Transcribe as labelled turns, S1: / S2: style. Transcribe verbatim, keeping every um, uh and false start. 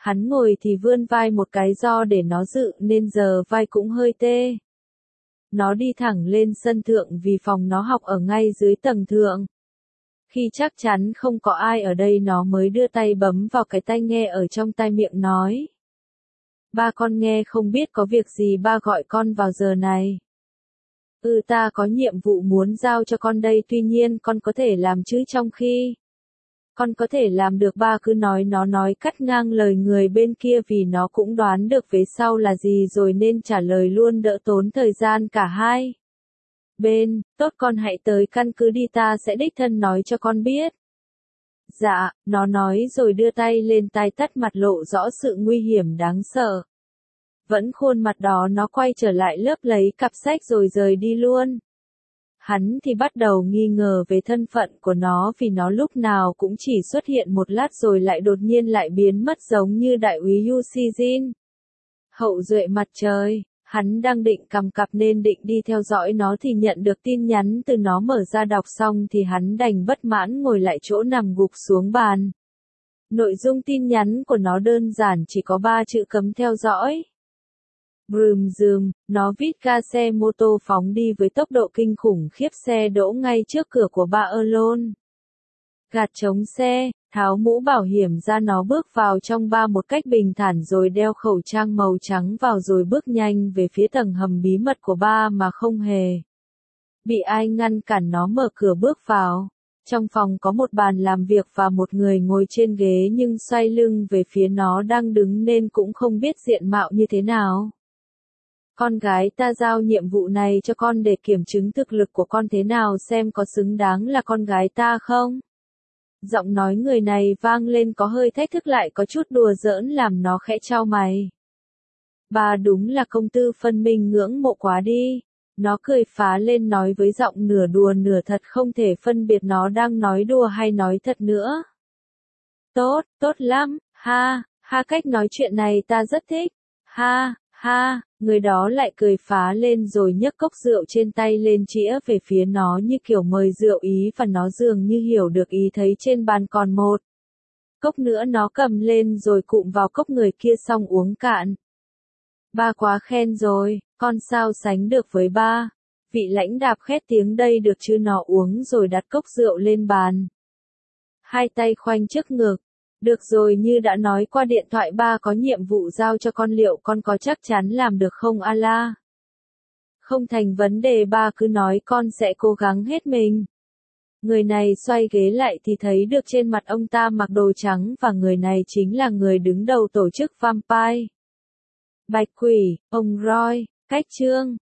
S1: Hắn ngồi thì vươn vai một cái do để nó dự nên giờ vai cũng hơi tê. Nó đi thẳng lên sân thượng vì phòng nó học ở ngay dưới tầng thượng. Khi chắc chắn không có ai ở đây nó mới đưa tay bấm vào cái tai nghe ở trong tai miệng nói. Ba con nghe không biết có việc gì ba gọi con vào giờ này. Ừ ta có nhiệm vụ muốn giao cho con đây tuy nhiên con có thể làm chứ trong khi. Con có thể làm được ba cứ nói nó nói cắt ngang lời người bên kia vì nó cũng đoán được vế sau là gì rồi nên trả lời luôn đỡ tốn thời gian cả hai. Bên, tốt con hãy tới căn cứ đi ta sẽ đích thân nói cho con biết. Dạ, nó nói rồi đưa tay lên tai tắt mặt lộ rõ sự nguy hiểm đáng sợ. Vẫn khuôn mặt đó nó quay trở lại lớp lấy cặp sách rồi rời đi luôn. Hắn thì bắt đầu nghi ngờ về thân phận của nó vì nó lúc nào cũng chỉ xuất hiện một lát rồi lại đột nhiên lại biến mất giống như đại úy Yu Si Jin. Hậu duệ mặt trời, hắn đang định cầm cặp nên định đi theo dõi nó thì nhận được tin nhắn từ nó mở ra đọc xong thì hắn đành bất mãn ngồi lại chỗ nằm gục xuống bàn. Nội dung tin nhắn của nó đơn giản chỉ có ba chữ cấm theo dõi. Brum dùm, nó vít ga xe mô tô phóng đi với tốc độ kinh khủng khiếp xe đỗ ngay trước cửa của ba Erlon. Gạt chống xe, tháo mũ bảo hiểm ra nó bước vào trong ba một cách bình thản rồi đeo khẩu trang màu trắng vào rồi bước nhanh về phía tầng hầm bí mật của ba mà không hề bị ai ngăn cản nó mở cửa bước vào. Trong phòng có một bàn làm việc và một người ngồi trên ghế nhưng xoay lưng về phía nó đang đứng nên cũng không biết diện mạo như thế nào. Con gái ta giao nhiệm vụ này cho con để kiểm chứng thực lực của con thế nào xem có xứng đáng là con gái ta không? Giọng nói người này vang lên có hơi thách thức lại có chút đùa giỡn làm nó khẽ chau mày. Bà đúng là công tư phân minh ngưỡng mộ quá đi. Nó cười phá lên nói với giọng nửa đùa nửa thật không thể phân biệt nó đang nói đùa hay nói thật nữa. Tốt, tốt lắm, ha, ha cách nói chuyện này ta rất thích. Ha, ha, người đó lại cười phá lên rồi nhấc cốc rượu trên tay lên chĩa về phía nó như kiểu mời rượu ý và nó dường như hiểu được ý thấy trên bàn còn một cốc nữa nó cầm lên rồi cụm vào cốc người kia xong uống cạn. Ba quá khen rồi, con sao sánh được với ba. Vị lãnh đạp khét tiếng đây được chứ nó uống rồi đặt cốc rượu lên bàn. Hai tay khoanh trước ngực. Được rồi như đã nói qua điện thoại ba có nhiệm vụ giao cho con liệu con có chắc chắn làm được không Ala? Không thành vấn đề ba cứ nói con sẽ cố gắng hết mình. Người này xoay ghế lại thì thấy được trên mặt ông ta mặc đồ trắng và người này chính là người đứng đầu tổ chức Vampire. Bạch quỷ, ông Roy, cách chương.